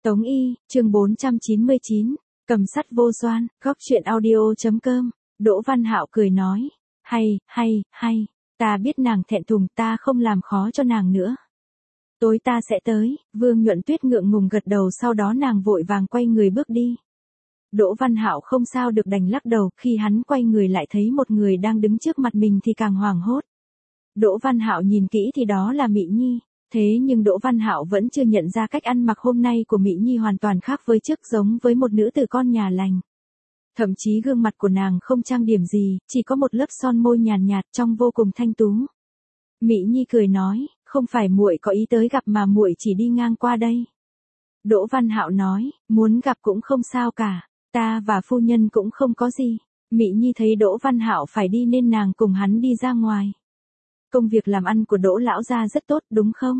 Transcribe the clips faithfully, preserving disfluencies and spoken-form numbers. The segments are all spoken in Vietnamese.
Tống Y, chương bốn trăm chín mươi chín, cầm sắt vô doan, góc chuyện audio.com, Đỗ Văn Hạo cười nói, hay, hay, hay, ta biết nàng thẹn thùng, ta không làm khó cho nàng nữa. Tối ta sẽ tới, Vương Nhuận Tuyết ngượng ngùng gật đầu, sau đó nàng vội vàng quay người bước đi. Đỗ Văn Hạo không sao được đành lắc đầu, khi hắn quay người lại thấy một người đang đứng trước mặt mình thì càng hoảng hốt. Đỗ Văn Hạo nhìn kỹ thì đó là Mị Nhi, thế nhưng Đỗ Văn Hạo vẫn chưa nhận ra cách ăn mặc hôm nay của Mị Nhi hoàn toàn khác với trước, giống với một nữ tử con nhà lành. Thậm chí gương mặt của nàng không trang điểm gì, chỉ có một lớp son môi nhàn nhạt, trông vô cùng thanh tú. Mị Nhi cười nói, không phải muội có ý tới gặp mà muội chỉ đi ngang qua đây. Đỗ Văn Hạo nói, muốn gặp cũng không sao cả, ta và phu nhân cũng không có gì. Mị Nhi thấy Đỗ Văn Hạo phải đi nên nàng cùng hắn đi ra ngoài. Công việc làm ăn của Đỗ lão gia rất tốt đúng không?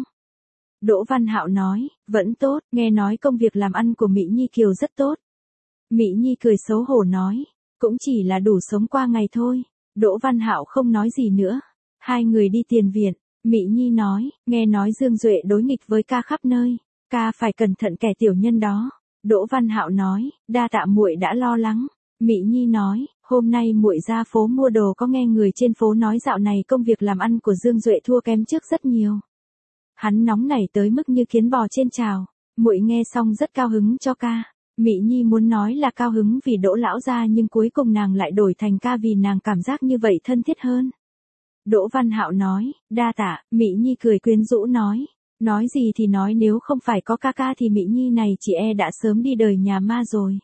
Đỗ Văn Hạo nói, vẫn tốt, nghe nói công việc làm ăn của Mị Nhi Kiều rất tốt. Mị Nhi cười xấu hổ nói, cũng chỉ là đủ sống qua ngày thôi. Đỗ Văn Hạo không nói gì nữa. Hai người đi tiền viện, Mị Nhi nói, nghe nói Dương Duệ đối nghịch với ca khắp nơi, ca phải cẩn thận kẻ tiểu nhân đó. Đỗ Văn Hạo nói, đa tạ muội đã lo lắng. Mị Nhi nói, hôm nay muội ra phố mua đồ có nghe người trên phố nói dạo này công việc làm ăn của Dương Duệ thua kém trước rất nhiều. Hắn nóng nảy tới mức như kiến bò trên chảo. Muội nghe xong rất cao hứng cho ca. Mị Nhi muốn nói là cao hứng vì Đỗ lão gia, nhưng cuối cùng nàng lại đổi thành ca vì nàng cảm giác như vậy thân thiết hơn. Đỗ Văn Hạo nói, đa tạ. Mị Nhi cười quyến rũ nói, nói gì thì nói, nếu không phải có ca ca thì Mị Nhi này chỉ e đã sớm đi đời nhà ma rồi.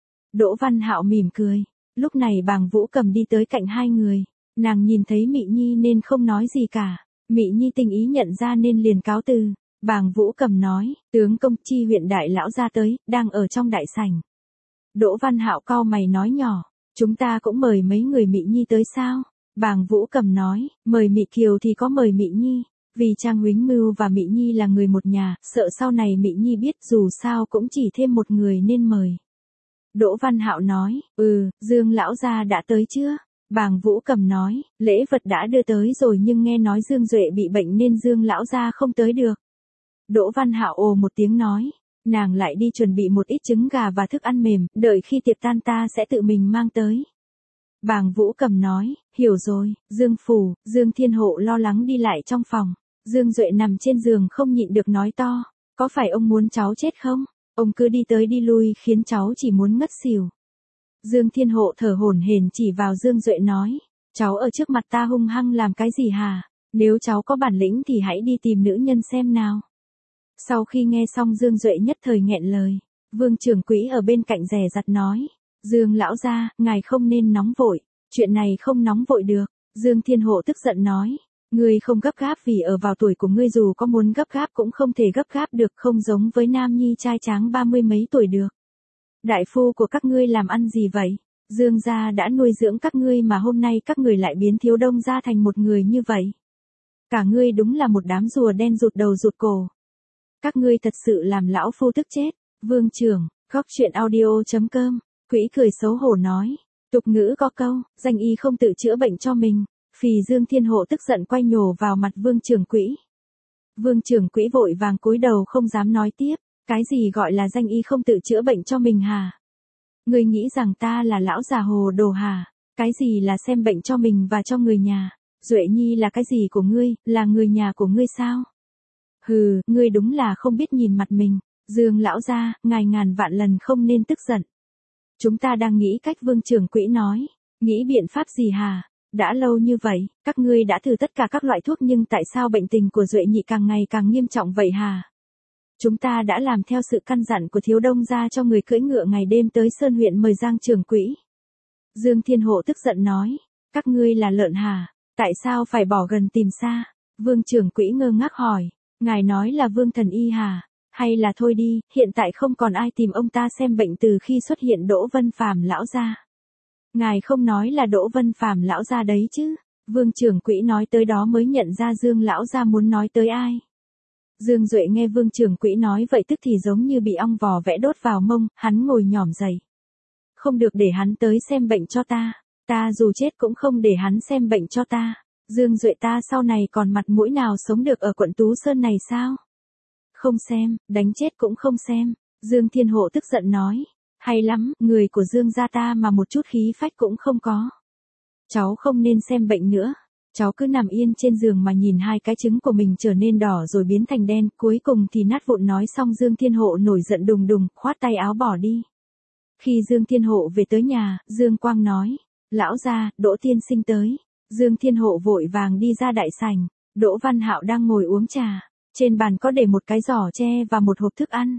Đỗ Văn Hạo mỉm cười. Lúc này Bàng Vũ Cầm đi tới cạnh hai người. Nàng nhìn thấy Mị Nhi nên không nói gì cả. Mị Nhi tình ý nhận ra nên liền cáo từ. Bàng Vũ Cầm nói, tướng công Chi huyện đại lão ra tới, đang ở trong đại sảnh. Đỗ Văn Hạo cau mày nói nhỏ, chúng ta cũng mời mấy người Mị Nhi tới sao? Bàng Vũ Cầm nói, mời Mị Kiều thì có mời Mị Nhi, vì Trang Huính Mưu và Mị Nhi là người một nhà, sợ sau này Mị Nhi biết dù sao cũng chỉ thêm một người nên mời. Đỗ Văn Hạo nói, ừ, Dương lão gia đã tới chưa? Bàng Vũ Cầm nói, lễ vật đã đưa tới rồi nhưng nghe nói Dương Duệ bị bệnh nên Dương lão gia không tới được. Đỗ Văn Hạo ồ một tiếng nói, nàng lại đi chuẩn bị một ít trứng gà và thức ăn mềm, đợi khi tiệc tan ta sẽ tự mình mang tới. Bàng Vũ Cầm nói, hiểu rồi. Dương Phủ, Dương Thiên Hộ lo lắng đi lại trong phòng. Dương Duệ nằm trên giường không nhịn được nói to, có phải ông muốn cháu chết không? Ông cứ đi tới đi lui khiến cháu chỉ muốn ngất xỉu. Dương Thiên Hộ thở hổn hển chỉ vào Dương Duệ nói, cháu ở trước mặt ta hung hăng làm cái gì hả? Nếu cháu có bản lĩnh thì hãy đi tìm nữ nhân xem nào. Sau khi nghe xong Dương Duệ nhất thời nghẹn lời. Vương Trưởng Quỹ ở bên cạnh dè dặt nói, Dương lão gia, ngài không nên nóng vội, chuyện này không nóng vội được. Dương Thiên Hộ tức giận nói, ngươi không gấp gáp vì ở vào tuổi của ngươi, dù có muốn gấp gáp cũng không thể gấp gáp được, không giống với nam nhi trai tráng ba mươi mấy tuổi được. Đại phu của các ngươi làm ăn gì vậy? Dương gia đã nuôi dưỡng các ngươi mà hôm nay các ngươi lại biến Thiếu Đông gia thành một người như vậy. Cả ngươi đúng là một đám rùa đen rụt đầu rụt cổ. Các ngươi thật sự làm lão phu tức chết. Vương trưởng, góc chuyện audio.com, Quỹ cười xấu hổ nói, tục ngữ có câu, danh y không tự chữa bệnh cho mình. Phì Dương Thiên Hộ tức giận quay nhổ vào mặt Vương Trưởng Quỹ. Vương Trưởng Quỹ vội vàng cúi đầu không dám nói tiếp, cái gì gọi là danh y không tự chữa bệnh cho mình hả? Ngươi nghĩ rằng ta là lão già hồ đồ hả? Cái gì là xem bệnh cho mình và cho người nhà? Duệ Nhi là cái gì của ngươi, là người nhà của ngươi sao? Hừ, ngươi đúng là không biết nhìn mặt mình. Dương lão gia, ngài ngàn vạn lần không nên tức giận. Chúng ta đang nghĩ cách. Vương Trưởng Quỹ nói, nghĩ biện pháp gì hả? Đã lâu như vậy, các ngươi đã thử tất cả các loại thuốc nhưng tại sao bệnh tình của Duệ Nhị càng ngày càng nghiêm trọng vậy hả? Chúng ta đã làm theo sự căn dặn của Thiếu Đông gia cho người cưỡi ngựa ngày đêm tới Sơn huyện mời Giang Trưởng Quỹ. Dương Thiên Hộ tức giận nói, các ngươi là lợn hả? Tại sao phải bỏ gần tìm xa? Vương Trưởng Quỹ ngơ ngác hỏi, ngài nói là Vương Thần Y hả? Hay là thôi đi, hiện tại không còn ai tìm ông ta xem bệnh từ khi xuất hiện Đỗ Vân Phàm lão gia. Ngài không nói là Đỗ Vân Phàm lão gia đấy chứ? Vương Trưởng Quỹ nói tới đó mới nhận ra Dương lão gia muốn nói tới ai. Dương Duệ nghe Vương Trưởng Quỹ nói vậy tức thì giống như bị ong vò vẽ đốt vào mông, hắn ngồi nhỏm dậy. Không được để hắn tới xem bệnh cho ta, ta dù chết cũng không để hắn xem bệnh cho ta. Dương Duệ ta sau này còn mặt mũi nào sống được ở quận Tú Sơn này sao? Không xem, đánh chết cũng không xem. Dương Thiên Hộ tức giận nói, hay lắm, người của Dương gia ta mà một chút khí phách cũng không có. Cháu không nên xem bệnh nữa. Cháu cứ nằm yên trên giường mà nhìn hai cái trứng của mình trở nên đỏ rồi biến thành đen, cuối cùng thì nát vụn. Nói xong Dương Thiên Hộ nổi giận đùng đùng, khoát tay áo bỏ đi. Khi Dương Thiên Hộ về tới nhà, Dương Quang nói, lão gia, Đỗ tiên sinh tới. Dương Thiên Hộ vội vàng đi ra đại sảnh, Đỗ Văn Hạo đang ngồi uống trà, trên bàn có để một cái giỏ tre và một hộp thức ăn.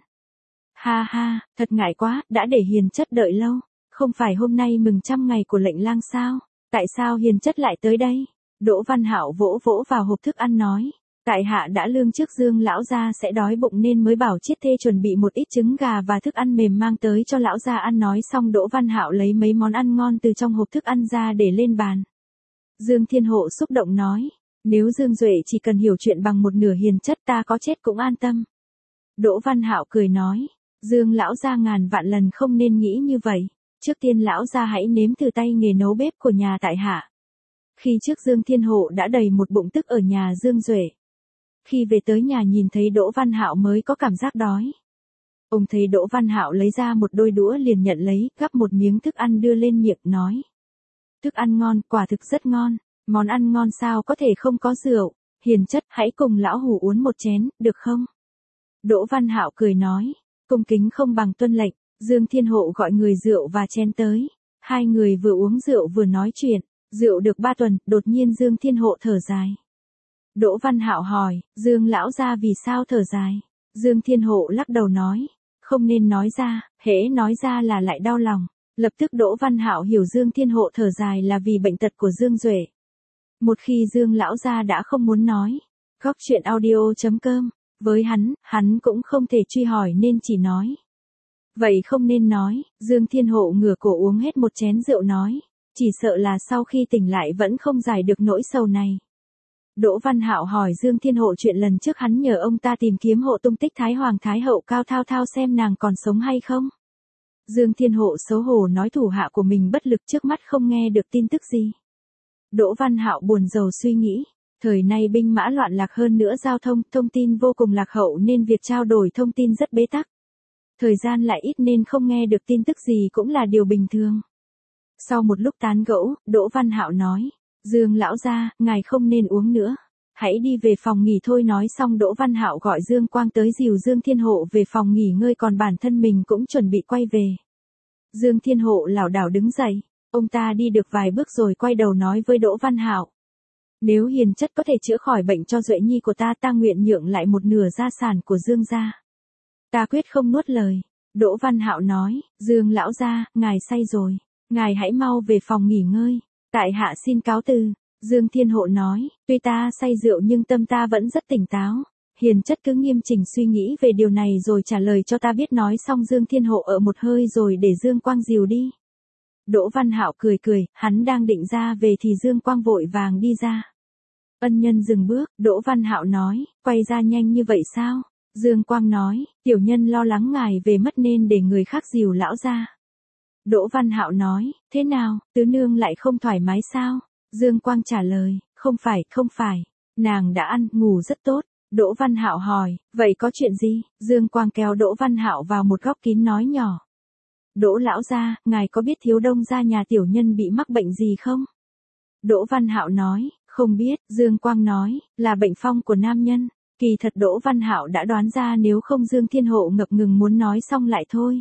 Ha ha, thật ngại quá, đã để Hiền chất đợi lâu, không phải hôm nay mừng trăm ngày của lệnh lang sao, tại sao Hiền chất lại tới đây? Đỗ Văn Hạo vỗ vỗ vào hộp thức ăn nói, tại hạ đã lương trước Dương lão gia sẽ đói bụng nên mới bảo chiết thê chuẩn bị một ít trứng gà và thức ăn mềm mang tới cho lão gia ăn. Nói xong Đỗ Văn Hạo lấy mấy món ăn ngon từ trong hộp thức ăn ra để lên bàn. Dương Thiên Hộ xúc động nói, nếu Dương Duệ chỉ cần hiểu chuyện bằng một nửa Hiền chất ta có chết cũng an tâm. Đỗ Văn Hạo cười nói, Dương lão gia ngàn vạn lần không nên nghĩ như vậy, trước tiên lão gia hãy nếm thử tay nghề nấu bếp của nhà tại hạ. Khi trước Dương Thiên Hộ đã đầy một bụng tức ở nhà Dương Duệ. Khi về tới nhà nhìn thấy Đỗ Văn Hạo mới có cảm giác đói. Ông thấy Đỗ Văn Hạo lấy ra một đôi đũa liền nhận lấy, gắp một miếng thức ăn đưa lên miệng nói. Thức ăn ngon, quả thực rất ngon, món ăn ngon sao có thể không có rượu, Hiền chất hãy cùng lão hủ uống một chén, được không? Đỗ Văn Hạo cười nói, cung kính không bằng tuân lệnh. Dương Thiên Hộ gọi người rượu và chén tới, hai người vừa uống rượu vừa nói chuyện. Rượu được ba tuần, đột nhiên Dương Thiên Hộ thở dài. Đỗ Văn Hạo hỏi, Dương lão gia vì sao thở dài? Dương Thiên Hộ lắc đầu nói, không nên nói ra, hễ nói ra là lại đau lòng. Lập tức Đỗ Văn Hạo hiểu Dương Thiên Hộ thở dài là vì bệnh tật của Dương Duệ. Một khi Dương lão gia đã không muốn nói, góc truyện audio chấm com, với hắn, hắn cũng không thể truy hỏi nên chỉ nói. Vậy không nên nói, Dương Thiên Hộ ngửa cổ uống hết một chén rượu nói. Chỉ sợ là sau khi tỉnh lại vẫn không giải được nỗi sầu này. Đỗ Văn Hạo hỏi Dương Thiên Hộ chuyện lần trước hắn nhờ ông ta tìm kiếm hộ tung tích Thái Hoàng Thái Hậu Cao Thao Thao xem nàng còn sống hay không. Dương Thiên Hộ xấu hổ nói thủ hạ của mình bất lực trước mắt không nghe được tin tức gì. Đỗ Văn Hạo buồn rầu suy nghĩ, thời nay binh mã loạn lạc hơn nữa giao thông, thông tin vô cùng lạc hậu nên việc trao đổi thông tin rất bế tắc. Thời gian lại ít nên không nghe được tin tức gì cũng là điều bình thường. Sau một lúc tán gẫu, Đỗ Văn Hạo nói, Dương lão gia, ngài không nên uống nữa, hãy đi về phòng nghỉ thôi. Nói xong Đỗ Văn Hạo gọi Dương Quang tới dìu Dương Thiên Hộ về phòng nghỉ ngơi còn bản thân mình cũng chuẩn bị quay về. Dương Thiên Hộ lảo đảo đứng dậy, ông ta đi được vài bước rồi quay đầu nói với Đỗ Văn Hạo. Nếu Hiền chất có thể chữa khỏi bệnh cho Duệ nhi của ta, ta nguyện nhượng lại một nửa gia sản của Dương gia. Ta quyết không nuốt lời. Đỗ Văn Hạo nói, Dương lão gia, ngài say rồi. Ngài hãy mau về phòng nghỉ ngơi, tại hạ xin cáo từ. Dương Thiên Hộ nói, tuy ta say rượu nhưng tâm ta vẫn rất tỉnh táo. Hiền chất cứ nghiêm chỉnh suy nghĩ về điều này rồi trả lời cho ta biết. Nói xong Dương Thiên Hộ ở một hơi rồi để Dương Quang dìu đi. Đỗ Văn Hạo cười cười, hắn đang định ra về thì Dương Quang vội vàng đi ra. Ân nhân dừng bước, Đỗ Văn Hạo nói, quay ra nhanh như vậy sao? Dương Quang nói, tiểu nhân lo lắng ngài về mất nên để người khác dìu lão ra. Đỗ Văn Hạo nói, thế nào, tứ nương lại không thoải mái sao? Dương Quang trả lời, không phải, không phải, nàng đã ăn, ngủ rất tốt. Đỗ Văn Hạo hỏi, vậy có chuyện gì? Dương Quang kéo Đỗ Văn Hạo vào một góc kín nói nhỏ. Đỗ lão gia, ngài có biết Thiếu Đông gia nhà tiểu nhân bị mắc bệnh gì không? Đỗ Văn Hạo nói, không biết. Dương Quang nói, là bệnh phong của nam nhân. Kỳ thật Đỗ Văn Hạo đã đoán ra, nếu không Dương Thiên Hộ ngập ngừng muốn nói xong lại thôi.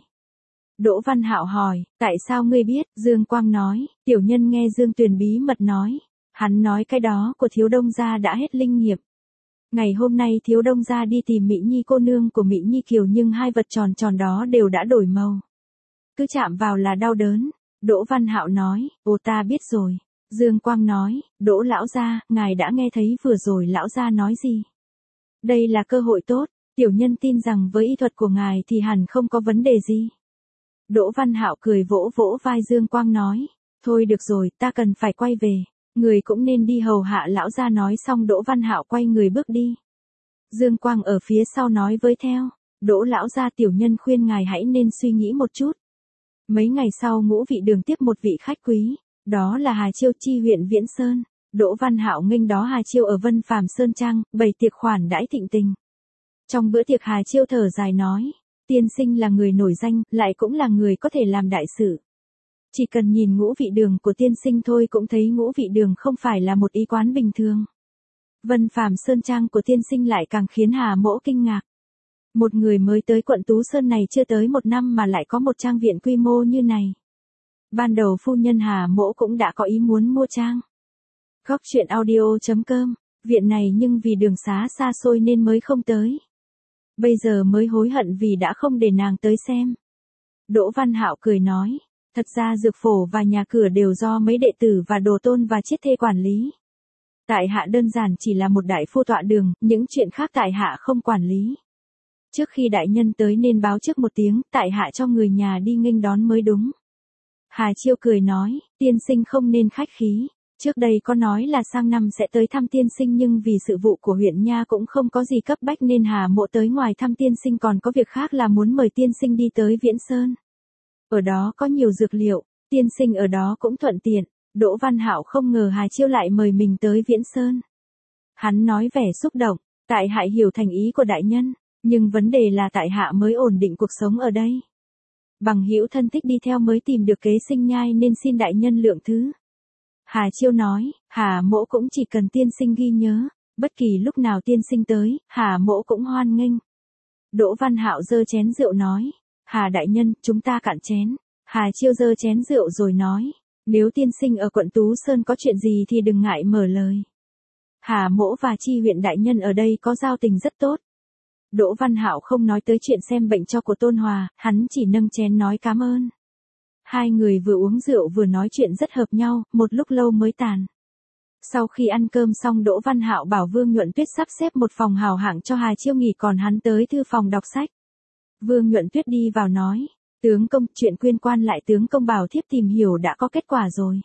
Đỗ Văn Hạo hỏi, tại sao ngươi biết? Dương Quang nói, tiểu nhân nghe Dương Tuyền bí mật nói. Hắn nói cái đó của Thiếu Đông gia đã hết linh nghiệm. Ngày hôm nay Thiếu Đông gia đi tìm Mỹ Nhi cô nương của Mỹ Nhi Kiều nhưng hai vật tròn tròn đó đều đã đổi màu. Cứ chạm vào là đau đớn. Đỗ Văn Hạo nói, ồ ta biết rồi. Dương Quang nói, Đỗ lão gia, ngài đã nghe thấy vừa rồi lão gia nói gì? Đây là cơ hội tốt, tiểu nhân tin rằng với y thuật của ngài thì hẳn không có vấn đề gì. Đỗ Văn Hạo cười vỗ vỗ vai Dương Quang nói, thôi được rồi, ta cần phải quay về, người cũng nên đi hầu hạ lão gia. Nói xong Đỗ Văn Hạo quay người bước đi. Dương Quang ở phía sau nói với theo, Đỗ lão gia, tiểu nhân khuyên ngài hãy nên suy nghĩ một chút. Mấy ngày sau Ngũ Vị Đường tiếp một vị khách quý, đó là Hà Chiêu chi huyện Viễn Sơn. Đỗ Văn Hạo nghênh đó Hà Chiêu ở Vân Phàm Sơn Trang, bày tiệc khoản đãi thịnh tình. Trong bữa tiệc Hà Chiêu thở dài nói, Tiên sinh là người nổi danh, lại cũng là người có thể làm đại sự. Chỉ cần nhìn ngũ vị đường của tiên sinh thôi cũng thấy ngũ vị đường không phải là một y quán bình thường. Vân Phàm Sơn Trang của tiên sinh lại càng khiến Hà Mỗ kinh ngạc. Một người mới tới quận Tú Sơn này chưa tới một năm mà lại có một trang viện quy mô như này. Ban đầu phu nhân Hà Mỗ cũng đã có ý muốn mua trang. Góc truyện audio chấm com, viện này nhưng vì đường xá xa xôi nên mới không tới. Bây giờ mới hối hận vì đã không để nàng tới xem. Đỗ Văn Hạo cười nói, thật ra dược phổ và nhà cửa đều do mấy đệ tử và đồ tôn và chiết thê quản lý. Tại hạ đơn giản chỉ là một đại phu tọa đường, những chuyện khác tại hạ không quản lý. Trước khi đại nhân tới nên báo trước một tiếng, tại hạ cho người nhà đi nghênh đón mới đúng. Hà Chiêu cười nói, tiên sinh không nên khách khí. Trước đây có nói là sang năm sẽ tới thăm tiên sinh nhưng vì sự vụ của huyện nha cũng không có gì cấp bách nên Hà Mộ tới ngoài thăm tiên sinh còn có việc khác là muốn mời tiên sinh đi tới Viễn Sơn. Ở đó có nhiều dược liệu, tiên sinh ở đó cũng thuận tiện. Đỗ Văn Hạo không ngờ Hà Chiêu lại mời mình tới Viễn Sơn. Hắn nói vẻ xúc động, tại hạ hiểu thành ý của đại nhân, nhưng vấn đề là tại hạ mới ổn định cuộc sống ở đây. Bằng hữu thân thích đi theo mới tìm được kế sinh nhai nên xin đại nhân lượng thứ. Hà Chiêu nói, Hà Mỗ cũng chỉ cần tiên sinh ghi nhớ, bất kỳ lúc nào tiên sinh tới, Hà Mỗ cũng hoan nghênh. Đỗ Văn Hạo giơ chén rượu nói, Hà đại nhân, chúng ta cạn chén. Hà Chiêu giơ chén rượu rồi nói, nếu tiên sinh ở quận Tú Sơn có chuyện gì thì đừng ngại mở lời. Hà Mỗ và Chi huyện đại nhân ở đây có giao tình rất tốt. Đỗ Văn Hạo không nói tới chuyện xem bệnh cho của Tôn Hòa, hắn chỉ nâng chén nói cảm ơn. Hai người vừa uống rượu vừa nói chuyện rất hợp nhau, một lúc lâu mới tàn. Sau khi ăn cơm xong Đỗ Văn Hạo bảo Vương Nhuận Tuyết sắp xếp một phòng hào hạng cho Hà Chiêu nghỉ còn hắn tới thư phòng đọc sách. Vương Nhuận Tuyết đi vào nói, tướng công, chuyện quyên quan lại tướng công bảo thiếp tìm hiểu đã có kết quả rồi.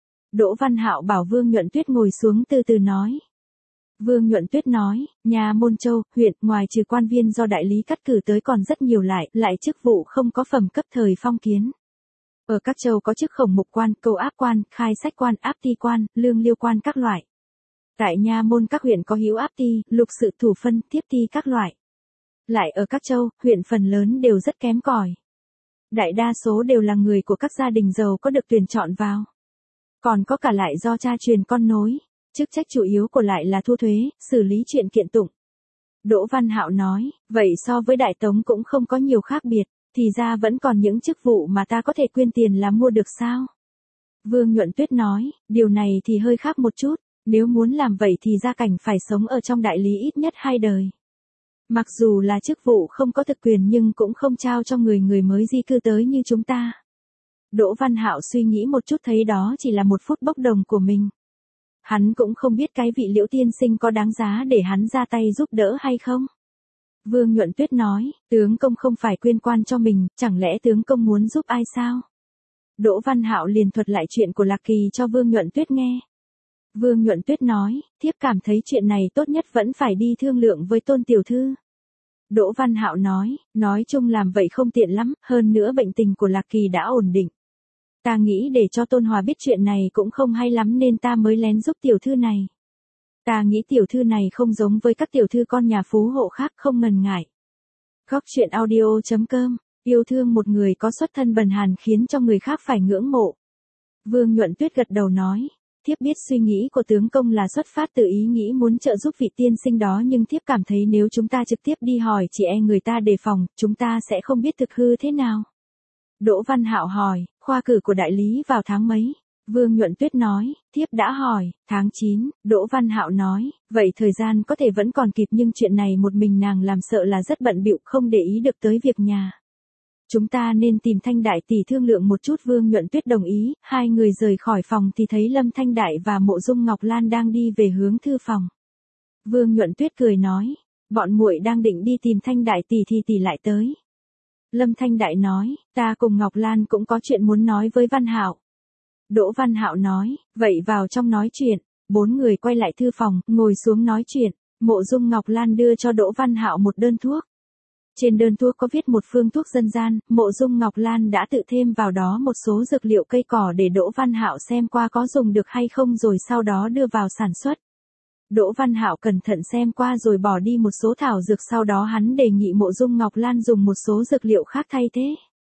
Đỗ Văn Hạo bảo Vương Nhuận Tuyết ngồi xuống từ từ nói. Vương Nhuận Tuyết nói, nhà Môn Châu, huyện, ngoài trừ quan viên do đại lý cắt cử tới còn rất nhiều lại, lại chức vụ không có phẩm cấp thời phong kiến. Ở các châu có chức khổng mục quan, câu áp quan, khai sách quan, áp ti quan, lương liêu quan các loại. Tại nha môn các huyện có hữu áp ti, lục sự thủ phân, tiếp ti các loại. Lại ở các châu, huyện phần lớn đều rất kém cỏi. Đại đa số đều là người của các gia đình giàu có được tuyển chọn vào. Còn có cả lại do cha truyền con nối, chức trách chủ yếu của lại là thu thuế, xử lý chuyện kiện tụng. Đỗ Văn Hạo nói, vậy so với Đại Tống cũng không có nhiều khác biệt. Thì ra vẫn còn những chức vụ mà ta có thể quyên tiền là mua được sao? Vương Nhuận Tuyết nói, điều này thì hơi khác một chút, nếu muốn làm vậy thì gia cảnh phải sống ở trong đại lý ít nhất hai đời. Mặc dù là chức vụ không có thực quyền nhưng cũng không trao cho người người mới di cư tới như chúng ta. Đỗ Văn Hạo suy nghĩ một chút thấy đó chỉ là một phút bốc đồng của mình. Hắn cũng không biết cái vị Liễu tiên sinh có đáng giá để hắn ra tay giúp đỡ hay không. Vương Nhuận Tuyết nói, tướng công không phải quyên quan cho mình, chẳng lẽ tướng công muốn giúp ai sao? Đỗ Văn Hạo liền thuật lại chuyện của Lạc Kỳ cho Vương Nhuận Tuyết nghe. Vương Nhuận Tuyết nói, thiếp cảm thấy chuyện này tốt nhất vẫn phải đi thương lượng với Tôn tiểu thư. Đỗ Văn Hạo nói, nói chung làm vậy không tiện lắm, hơn nữa bệnh tình của Lạc Kỳ đã ổn định. Ta nghĩ để cho Tôn Hòa biết chuyện này cũng không hay lắm nên ta mới lén giúp tiểu thư này. Ta nghĩ tiểu thư này không giống với các tiểu thư con nhà phú hộ khác không ngần ngại. Góc truyện audio chấm com, yêu thương một người có xuất thân bần hàn khiến cho người khác phải ngưỡng mộ. Vương Nhuận Tuyết gật đầu nói, thiếp biết suy nghĩ của tướng công là xuất phát từ ý nghĩ muốn trợ giúp vị tiên sinh đó nhưng thiếp cảm thấy nếu chúng ta trực tiếp đi hỏi chỉ e người ta đề phòng, chúng ta sẽ không biết thực hư thế nào. Đỗ Văn Hạo hỏi, khoa cử của đại lý vào tháng mấy? Vương Nhuận Tuyết nói, thiếp đã hỏi, tháng chín, Đỗ Văn Hạo nói, vậy thời gian có thể vẫn còn kịp nhưng chuyện này một mình nàng làm sợ là rất bận bịu không để ý được tới việc nhà. Chúng ta nên tìm Thanh Đại tỷ thương lượng một chút. Vương Nhuận Tuyết đồng ý, hai người rời khỏi phòng thì thấy Lâm Thanh Đại và Mộ Dung Ngọc Lan đang đi về hướng thư phòng. Vương Nhuận Tuyết cười nói, bọn muội đang định đi tìm Thanh Đại tỷ thì tỷ lại tới. Lâm Thanh Đại nói, ta cùng Ngọc Lan cũng có chuyện muốn nói với Văn Hạo. Đỗ Văn Hạo nói, vậy vào trong nói chuyện. Bốn người quay lại thư phòng, ngồi xuống nói chuyện. Mộ Dung Ngọc Lan đưa cho Đỗ Văn Hạo một đơn thuốc. Trên đơn thuốc có viết một phương thuốc dân gian, Mộ Dung Ngọc Lan đã tự thêm vào đó một số dược liệu cây cỏ để Đỗ Văn Hạo xem qua có dùng được hay không rồi sau đó đưa vào sản xuất. Đỗ Văn Hạo cẩn thận xem qua rồi bỏ đi một số thảo dược, sau đó hắn đề nghị Mộ Dung Ngọc Lan dùng một số dược liệu khác thay thế.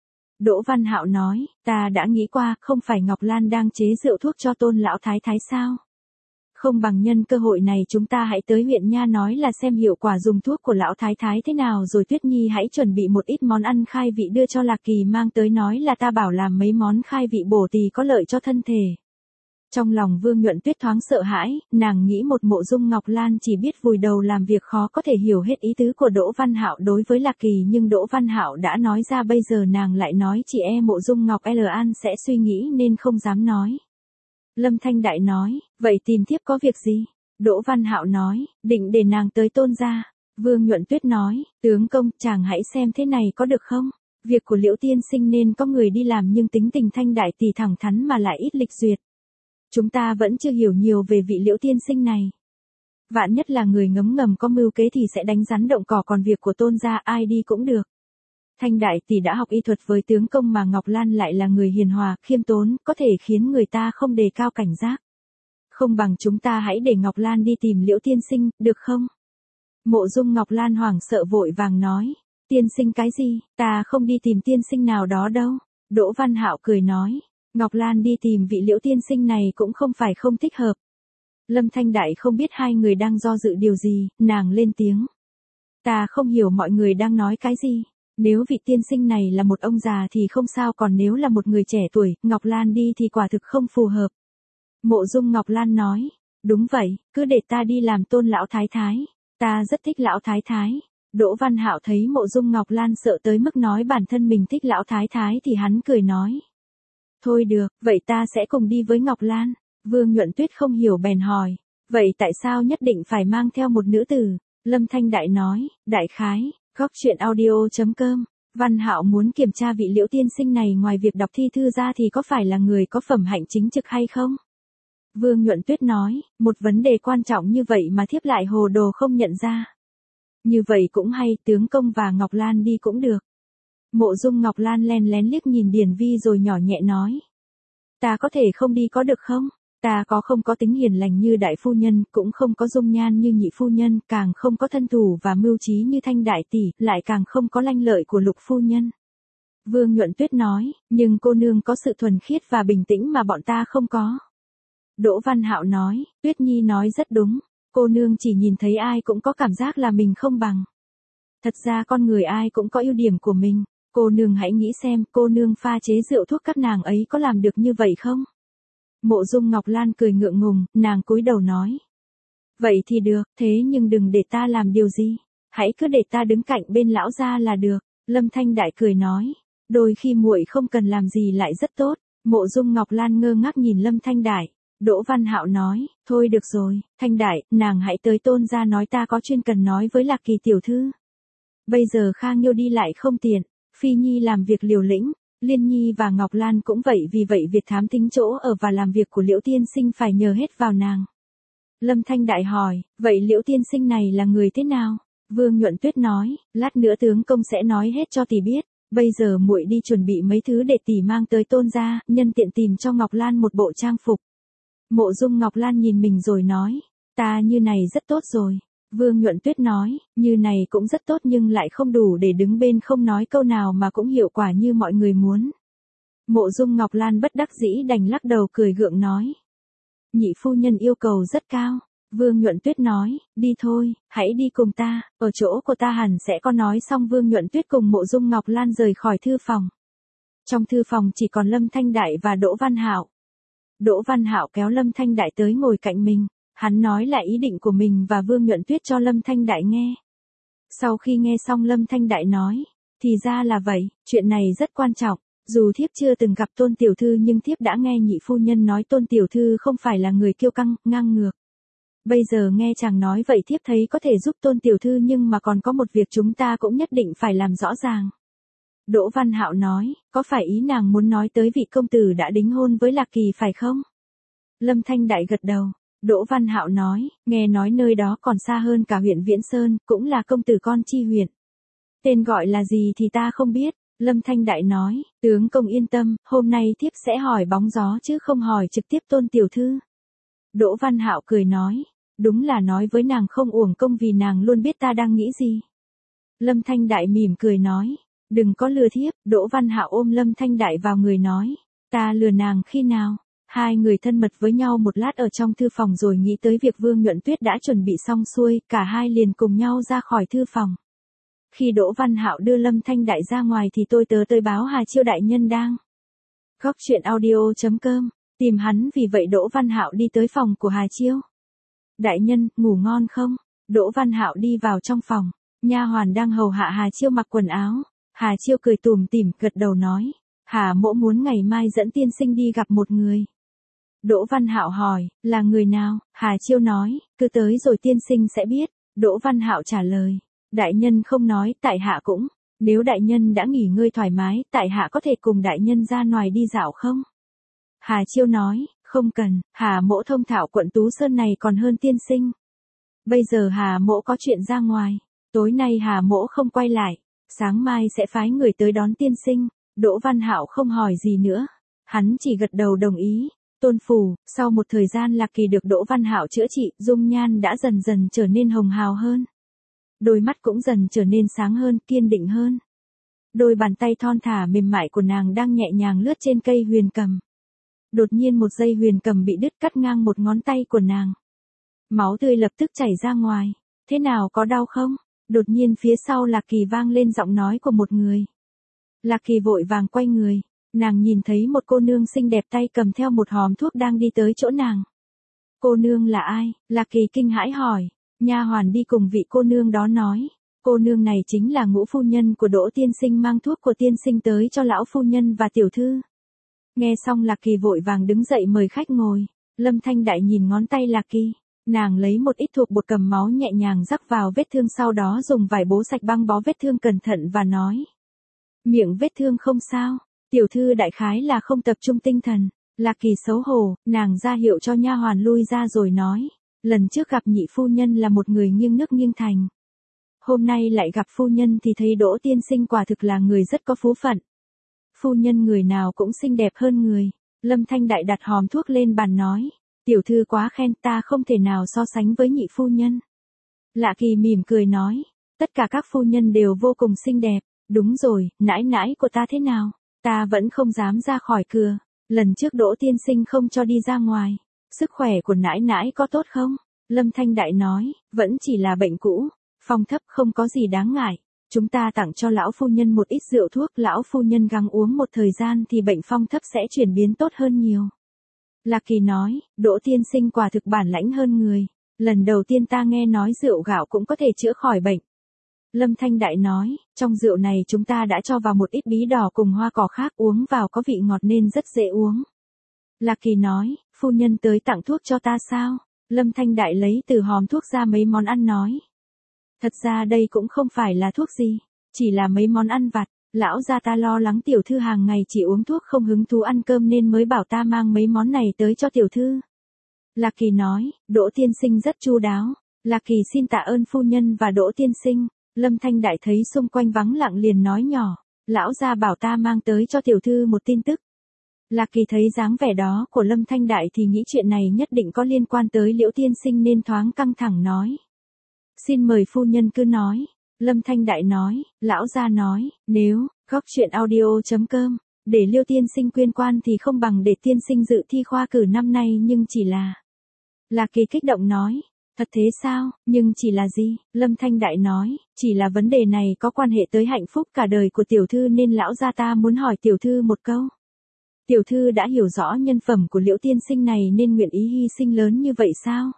Đỗ Văn Hạo nói, ta đã nghĩ qua, không phải Ngọc Lan đang chế rượu thuốc cho Tôn lão thái thái sao? Không bằng nhân cơ hội này chúng ta hãy tới huyện nha nói là xem hiệu quả dùng thuốc của lão thái thái thế nào, rồi Tuyết Nhi hãy chuẩn bị một ít món ăn khai vị đưa cho Lạc Kỳ mang tới, nói là ta bảo làm mấy món khai vị bổ tỳ có lợi cho thân thể. Trong lòng Vương Nhuận Tuyết thoáng sợ hãi, nàng nghĩ một Mộ Dung Ngọc Lan chỉ biết vùi đầu làm việc khó có thể hiểu hết ý tứ của Đỗ Văn Hạo đối với Lạc Kỳ, nhưng Đỗ Văn Hạo đã nói ra, bây giờ nàng lại nói chỉ e Mộ Dung Ngọc L An sẽ suy nghĩ nên không dám nói. Lâm Thanh Đại nói, vậy tìm thiếp có việc gì? Đỗ Văn Hạo nói, định để nàng tới Tôn gia. Vương Nhuận Tuyết nói, tướng công, chàng hãy xem thế này có được không? Việc của Liễu tiên sinh nên có người đi làm, nhưng tính tình Thanh Đại tỷ thẳng thắn mà lại ít lịch duyệt. Chúng ta vẫn chưa hiểu nhiều về vị Liễu tiên sinh này. Vạn nhất là người ngấm ngầm có mưu kế thì sẽ đánh rắn động cỏ, còn việc của Tôn gia ai đi cũng được. Thanh Đại tỷ đã học y thuật với tướng công, mà Ngọc Lan lại là người hiền hòa, khiêm tốn, có thể khiến người ta không đề cao cảnh giác. Không bằng chúng ta hãy để Ngọc Lan đi tìm Liễu tiên sinh, được không? Mộ Dung Ngọc Lan hoảng sợ vội vàng nói, tiên sinh cái gì, ta không đi tìm tiên sinh nào đó đâu. Đỗ Văn Hạo cười nói, Ngọc Lan đi tìm vị Liễu tiên sinh này cũng không phải không thích hợp. Lâm Thanh Đại không biết hai người đang do dự điều gì, nàng lên tiếng. Ta không hiểu mọi người đang nói cái gì. Nếu vị tiên sinh này là một ông già thì không sao, còn nếu là một người trẻ tuổi, Ngọc Lan đi thì quả thực không phù hợp. Mộ Dung Ngọc Lan nói, đúng vậy, cứ để ta đi làm Tôn lão thái thái. Ta rất thích lão thái thái. Đỗ Văn Hạo thấy Mộ Dung Ngọc Lan sợ tới mức nói bản thân mình thích lão thái thái thì hắn cười nói. Thôi được, vậy ta sẽ cùng đi với Ngọc Lan. Vương Nhuận Tuyết không hiểu bèn hỏi, vậy tại sao nhất định phải mang theo một nữ tử? Lâm Thanh Đại nói, đại khái. Góc truyện audio chấm com. Văn Hạo muốn kiểm tra vị Liễu tiên sinh này ngoài việc đọc thi thư ra thì có phải là người có phẩm hạnh chính trực hay không? Vương Nhuận Tuyết nói, một vấn đề quan trọng như vậy mà thiếp lại hồ đồ không nhận ra. Như vậy cũng hay, tướng công và Ngọc Lan đi cũng được. Mộ Dung Ngọc Lan len lén liếc nhìn Điền Vi rồi nhỏ nhẹ nói. Ta có thể không đi có được không? Ta có không có tính hiền lành như đại phu nhân, cũng không có dung nhan như nhị phu nhân, càng không có thân thủ và mưu trí như Thanh đại tỷ, lại càng không có lanh lợi của Lục phu nhân. Vương Nhuận Tuyết nói, nhưng cô nương có sự thuần khiết và bình tĩnh mà bọn ta không có. Đỗ Văn Hạo nói, Tuyết Nhi nói rất đúng, cô nương chỉ nhìn thấy ai cũng có cảm giác là mình không bằng. Thật ra con người ai cũng có ưu điểm của mình, cô nương hãy nghĩ xem, cô nương pha chế rượu thuốc các nàng ấy có làm được như vậy không? Mộ Dung Ngọc Lan cười ngượng ngùng, nàng cúi đầu nói. Vậy thì được, thế nhưng đừng để ta làm điều gì. Hãy cứ để ta đứng cạnh bên lão gia là được. Lâm Thanh Đại cười nói. Đôi khi muội không cần làm gì lại rất tốt. Mộ Dung Ngọc Lan ngơ ngác nhìn Lâm Thanh Đại. Đỗ Văn Hạo nói, thôi được rồi, Thanh Đại, nàng hãy tới Tôn gia nói ta có chuyện cần nói với Lạc Kỳ tiểu thư. Bây giờ Kha Nghiêu đi lại không tiện, Phi Nhi làm việc liều lĩnh. Liên Nhi và Ngọc Lan cũng vậy, vì vậy việc thám thính chỗ ở và làm việc của Liễu tiên sinh phải nhờ hết vào nàng. Lâm Thanh Đại hỏi, vậy Liễu tiên sinh này là người thế nào? Vương Nhuận Tuyết nói, lát nữa tướng công sẽ nói hết cho tỷ biết, bây giờ muội đi chuẩn bị mấy thứ để tỷ mang tới Tôn gia, nhân tiện tìm cho Ngọc Lan một bộ trang phục. Mộ Dung Ngọc Lan nhìn mình rồi nói, ta như này rất tốt rồi. Vương Nhuận Tuyết nói, như này cũng rất tốt nhưng lại không đủ để đứng bên không nói câu nào mà cũng hiệu quả như mọi người muốn. Mộ Dung Ngọc Lan bất đắc dĩ đành lắc đầu cười gượng nói. Nhị phu nhân yêu cầu rất cao. Vương Nhuận Tuyết nói, đi thôi, hãy đi cùng ta, ở chỗ của ta hẳn sẽ có. Nói xong Vương Nhuận Tuyết cùng Mộ Dung Ngọc Lan rời khỏi thư phòng. Trong thư phòng chỉ còn Lâm Thanh Đại và Đỗ Văn Hạo. Đỗ Văn Hạo kéo Lâm Thanh Đại tới ngồi cạnh mình. Hắn nói lại ý định của mình và Vương Nhuận Tuyết cho Lâm Thanh Đại nghe. Sau khi nghe xong Lâm Thanh Đại nói, thì ra là vậy, chuyện này rất quan trọng. Dù thiếp chưa từng gặp Tôn tiểu thư nhưng thiếp đã nghe nhị phu nhân nói Tôn tiểu thư không phải là người kiêu căng, ngang ngược. Bây giờ nghe chàng nói vậy thiếp thấy có thể giúp Tôn tiểu thư, nhưng mà còn có một việc chúng ta cũng nhất định phải làm rõ ràng. Đỗ Văn Hạo nói, có phải ý nàng muốn nói tới vị công tử đã đính hôn với Lạc Kỳ phải không? Lâm Thanh Đại gật đầu. Đỗ Văn Hạo nói, nghe nói nơi đó còn xa hơn cả huyện Viễn Sơn, cũng là công tử con chi huyện. Tên gọi là gì thì ta không biết. Lâm Thanh Đại nói, tướng công yên tâm, hôm nay thiếp sẽ hỏi bóng gió chứ không hỏi trực tiếp Tôn tiểu thư. Đỗ Văn Hạo cười nói, đúng là nói với nàng không uổng công vì nàng luôn biết ta đang nghĩ gì. Lâm Thanh Đại mỉm cười nói, đừng có lừa thiếp. Đỗ Văn Hạo ôm Lâm Thanh Đại vào người nói, ta lừa nàng khi nào? Hai người thân mật với nhau một lát ở trong thư phòng rồi nghĩ tới việc Vương Nhuận Tuyết đã chuẩn bị xong xuôi, cả hai liền cùng nhau ra khỏi thư phòng. Khi Đỗ Văn Hạo đưa Lâm Thanh Đại ra ngoài thì tôi tớ tới báo Hà Chiêu đại nhân đang góc truyện audio chấm com tìm hắn, vì vậy Đỗ Văn Hạo đi tới phòng của Hà Chiêu. Đại nhân, ngủ ngon không? Đỗ Văn Hạo đi vào trong phòng, nha hoàn đang hầu hạ Hà Chiêu mặc quần áo. Hà Chiêu cười tủm tỉm gật đầu nói, Hà mỗ muốn ngày mai dẫn tiên sinh đi gặp một người. Đỗ Văn Hạo hỏi, là người nào? Hà Chiêu nói, cứ tới rồi tiên sinh sẽ biết. Đỗ Văn Hạo trả lời, đại nhân không nói, tại hạ cũng. Nếu đại nhân đã nghỉ ngơi thoải mái, tại hạ có thể cùng đại nhân ra ngoài đi dạo không? Hà Chiêu nói, không cần, Hà mỗ thông thạo quận Tú Sơn này còn hơn tiên sinh. Bây giờ Hà mỗ có chuyện ra ngoài, tối nay Hà mỗ không quay lại, sáng mai sẽ phái người tới đón tiên sinh. Đỗ Văn Hạo không hỏi gì nữa, hắn chỉ gật đầu đồng ý. Tôn phủ, sau một thời gian Lạc Kỳ được Đỗ Văn Hạo chữa trị, dung nhan đã dần dần trở nên hồng hào hơn. Đôi mắt cũng dần trở nên sáng hơn, kiên định hơn. Đôi bàn tay thon thả mềm mại của nàng đang nhẹ nhàng lướt trên cây huyền cầm. Đột nhiên một dây huyền cầm bị đứt cắt ngang một ngón tay của nàng. Máu tươi lập tức chảy ra ngoài. Thế nào, có đau không? Đột nhiên phía sau Lạc Kỳ vang lên giọng nói của một người. Lạc Kỳ vội vàng quay người. Nàng nhìn thấy một cô nương xinh đẹp tay cầm theo một hòm thuốc đang đi tới chỗ nàng. Cô nương là ai? Lạc Kỳ kinh hãi hỏi. Nha hoàn đi cùng vị cô nương đó nói, cô nương này chính là Ngũ phu nhân của Đỗ tiên sinh mang thuốc của tiên sinh tới cho lão phu nhân và tiểu thư. Nghe xong Lạc Kỳ vội vàng đứng dậy mời khách ngồi. Lâm Thanh Đại nhìn ngón tay Lạc Kỳ, nàng lấy một ít thuộc bột cầm máu nhẹ nhàng rắc vào vết thương, sau đó dùng vải bố sạch băng bó vết thương cẩn thận và nói, miệng vết thương không sao, tiểu thư đại khái là không tập trung tinh thần. Lạc Kỳ xấu hổ, nàng ra hiệu cho nha hoàn lui ra rồi nói, lần trước gặp nhị phu nhân là một người nghiêng nước nghiêng thành. Hôm nay lại gặp phu nhân thì thấy Đỗ tiên sinh quả thực là người rất có phú phận. Phu nhân người nào cũng xinh đẹp hơn người. Lâm Thanh Đại đặt hòm thuốc lên bàn nói, tiểu thư quá khen, ta không thể nào so sánh với nhị phu nhân. Lạ Kỳ mỉm cười nói, tất cả các phu nhân đều vô cùng xinh đẹp. Đúng rồi, nãi nãi của ta thế nào? Ta vẫn không dám ra khỏi cửa. Lần trước Đỗ tiên sinh không cho đi ra ngoài. Sức khỏe của nãi nãi có tốt không? Lâm Thanh Đại nói, vẫn chỉ là bệnh cũ, phong thấp không có gì đáng ngại. Chúng ta tặng cho lão phu nhân một ít rượu thuốc, lão phu nhân gắng uống một thời gian thì bệnh phong thấp sẽ chuyển biến tốt hơn nhiều. Lạc Kỳ nói, Đỗ tiên sinh quả thực bản lãnh hơn người. Lần đầu tiên ta nghe nói rượu gạo cũng có thể chữa khỏi bệnh. Lâm Thanh Đại nói, trong rượu này chúng ta đã cho vào một ít bí đỏ cùng hoa cỏ khác, uống vào có vị ngọt nên rất dễ uống. Lạc Kỳ nói, phu nhân tới tặng thuốc cho ta sao? Lâm Thanh Đại lấy từ hòm thuốc ra mấy món ăn nói. Thật ra đây cũng không phải là thuốc gì, chỉ là mấy món ăn vặt. Lão gia ta lo lắng tiểu thư hàng ngày chỉ uống thuốc không hứng thú ăn cơm nên mới bảo ta mang mấy món này tới cho tiểu thư. Lạc Kỳ nói, Đỗ tiên sinh rất chu đáo. Lạc Kỳ xin tạ ơn phu nhân và Đỗ tiên sinh. Lâm Thanh Đại thấy xung quanh vắng lặng liền nói nhỏ, lão gia bảo ta mang tới cho tiểu thư một tin tức. Lạc Kỳ thấy dáng vẻ đó của Lâm Thanh Đại thì nghĩ chuyện này nhất định có liên quan tới Liễu tiên sinh nên thoáng căng thẳng nói. Xin mời phu nhân cứ nói. Lâm Thanh Đại nói, lão gia nói, nếu, góc truyện audio chấm com, để Liêu tiên sinh quyên quan thì không bằng để tiên sinh dự thi khoa cử năm nay nhưng chỉ là. Lạc Kỳ kích động nói, thật thế sao, nhưng chỉ là gì? Lâm Thanh Đại nói, chỉ là vấn đề này có quan hệ tới hạnh phúc cả đời của tiểu thư nên lão gia ta muốn hỏi tiểu thư một câu. Tiểu thư đã hiểu rõ nhân phẩm của Liễu tiên sinh này nên nguyện ý hy sinh lớn như vậy sao?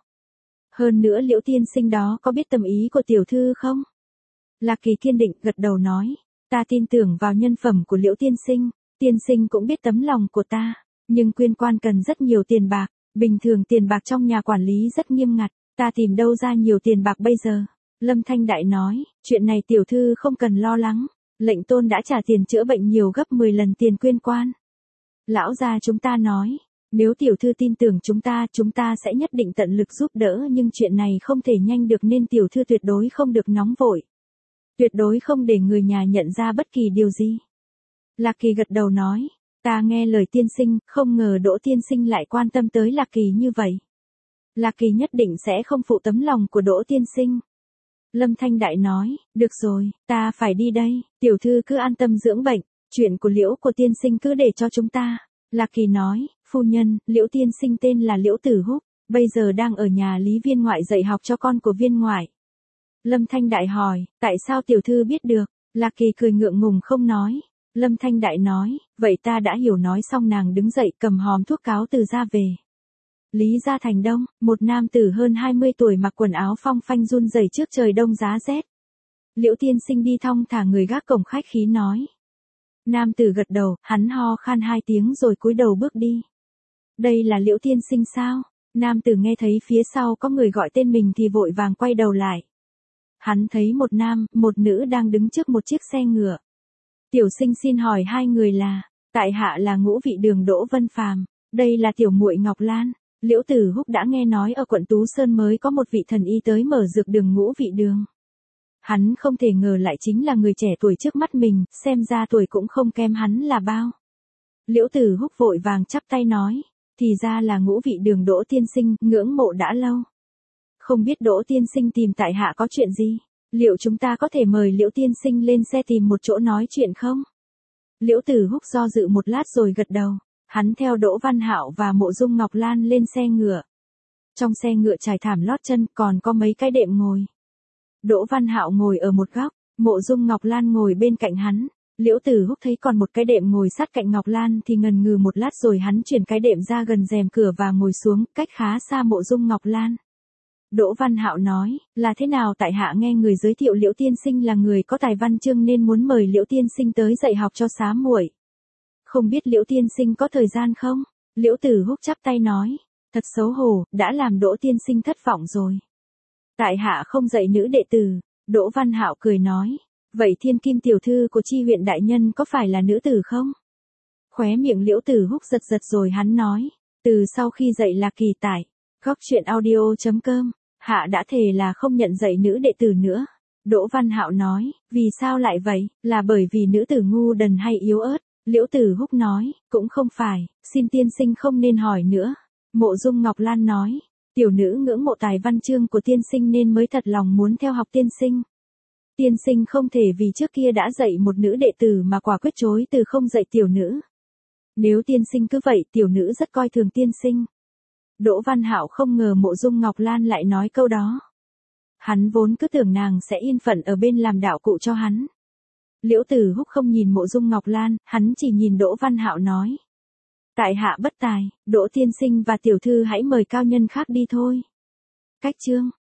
Hơn nữa Liễu tiên sinh đó có biết tâm ý của tiểu thư không? Lạc Kỳ kiên định gật đầu nói, ta tin tưởng vào nhân phẩm của Liễu tiên sinh, tiên sinh cũng biết tấm lòng của ta, nhưng quyên quan cần rất nhiều tiền bạc, bình thường tiền bạc trong nhà quản lý rất nghiêm ngặt, ta tìm đâu ra nhiều tiền bạc bây giờ? Lâm Thanh Đại nói, chuyện này tiểu thư không cần lo lắng, lệnh tôn đã trả tiền chữa bệnh nhiều gấp mười lần tiền quyên quan. Lão gia chúng ta nói, nếu tiểu thư tin tưởng chúng ta, chúng ta sẽ nhất định tận lực giúp đỡ, nhưng chuyện này không thể nhanh được nên tiểu thư tuyệt đối không được nóng vội. Tuyệt đối không để người nhà nhận ra bất kỳ điều gì. Lạc Kỳ gật đầu nói, ta nghe lời tiên sinh, không ngờ Đỗ tiên sinh lại quan tâm tới Lạc Kỳ như vậy. Lạc Kỳ nhất định sẽ không phụ tấm lòng của Đỗ tiên sinh. Lâm Thanh Đại nói, được rồi, ta phải đi đây, tiểu thư cứ an tâm dưỡng bệnh, chuyện của Liễu của tiên sinh cứ để cho chúng ta. Lạc Kỳ nói, phu nhân, Liễu tiên sinh tên là Liễu Tử Húc, bây giờ đang ở nhà Lý Viên ngoại dạy học cho con của Viên ngoại. Lâm Thanh Đại hỏi, tại sao tiểu thư biết được? Lạc Kỳ cười ngượng ngùng không nói. Lâm Thanh Đại nói, vậy ta đã hiểu. Nói xong nàng đứng dậy cầm hòm thuốc cáo từ ra về. Lý gia thành đông, một nam tử hơn hai mươi tuổi mặc quần áo phong phanh run rẩy trước trời đông giá rét. Liễu tiên sinh đi thong thả người gác cổng khách khí nói. Nam tử gật đầu, hắn ho khan hai tiếng rồi cúi đầu bước đi. Đây là Liễu tiên sinh sao? Nam tử nghe thấy phía sau có người gọi tên mình thì vội vàng quay đầu lại. Hắn thấy một nam, một nữ đang đứng trước một chiếc xe ngựa. Tiểu sinh xin hỏi hai người là, tại hạ là Ngũ Vị Đường Đỗ Vân Phàm, đây là tiểu muội Ngọc Lan. Liễu Tử Húc đã nghe nói ở quận Tú Sơn mới có một vị thần y tới mở dược đường Ngũ Vị Đường. Hắn không thể ngờ lại chính là người trẻ tuổi trước mắt mình, xem ra tuổi cũng không kém hắn là bao. Liễu Tử Húc vội vàng chắp tay nói, thì ra là Ngũ Vị Đường Đỗ tiên sinh, ngưỡng mộ đã lâu. Không biết Đỗ tiên sinh tìm tại hạ có chuyện gì? Liệu chúng ta có thể mời Liễu tiên sinh lên xe tìm một chỗ nói chuyện không? Liễu Tử Húc do dự một lát rồi gật đầu. Hắn theo Đỗ Văn Hạo và Mộ Dung Ngọc Lan lên xe ngựa. Trong xe ngựa trải thảm lót chân còn có mấy cái đệm ngồi. Đỗ Văn Hạo ngồi ở một góc, Mộ Dung Ngọc Lan ngồi bên cạnh hắn. Liễu Tử Húc thấy còn một cái đệm ngồi sát cạnh Ngọc Lan thì ngần ngừ một lát rồi hắn chuyển cái đệm ra gần rèm cửa và ngồi xuống, cách khá xa Mộ Dung Ngọc Lan. Đỗ Văn Hạo nói, là thế nào tại hạ nghe người giới thiệu Liễu tiên sinh là người có tài văn chương nên muốn mời Liễu tiên sinh tới dạy học cho xá muội. Không biết Liễu tiên sinh có thời gian không? Liễu Tử Húc chắp tay nói, thật xấu hổ, đã làm Đỗ tiên sinh thất vọng rồi. Tại hạ không dạy nữ đệ tử. Đỗ Văn Hạo cười nói, vậy Thiên Kim tiểu thư của Chi huyện đại nhân có phải là nữ tử không? Khóe miệng Liễu Tử Húc giật giật rồi hắn nói, từ sau khi dạy Lạc Kỳ tại góc truyện audio chấm com, hạ đã thề là không nhận dạy nữ đệ tử nữa. Đỗ Văn Hạo nói, vì sao lại vậy, là bởi vì nữ tử ngu đần hay yếu ớt? Liễu Tử Húc nói, cũng không phải, xin tiên sinh không nên hỏi nữa. Mộ Dung Ngọc Lan nói, tiểu nữ ngưỡng mộ tài văn chương của tiên sinh nên mới thật lòng muốn theo học tiên sinh. Tiên sinh không thể vì trước kia đã dạy một nữ đệ tử mà quả quyết chối từ không dạy tiểu nữ. Nếu tiên sinh cứ vậy tiểu nữ rất coi thường tiên sinh. Đỗ Văn Hạo không ngờ Mộ Dung Ngọc Lan lại nói câu đó. Hắn vốn cứ tưởng nàng sẽ yên phận ở bên làm đạo cụ cho hắn. Liễu Tử Húc không nhìn Mộ Dung Ngọc Lan, hắn chỉ nhìn Đỗ Văn Hạo nói. Tại hạ bất tài, Đỗ tiên sinh và tiểu thư hãy mời cao nhân khác đi thôi. Cách chương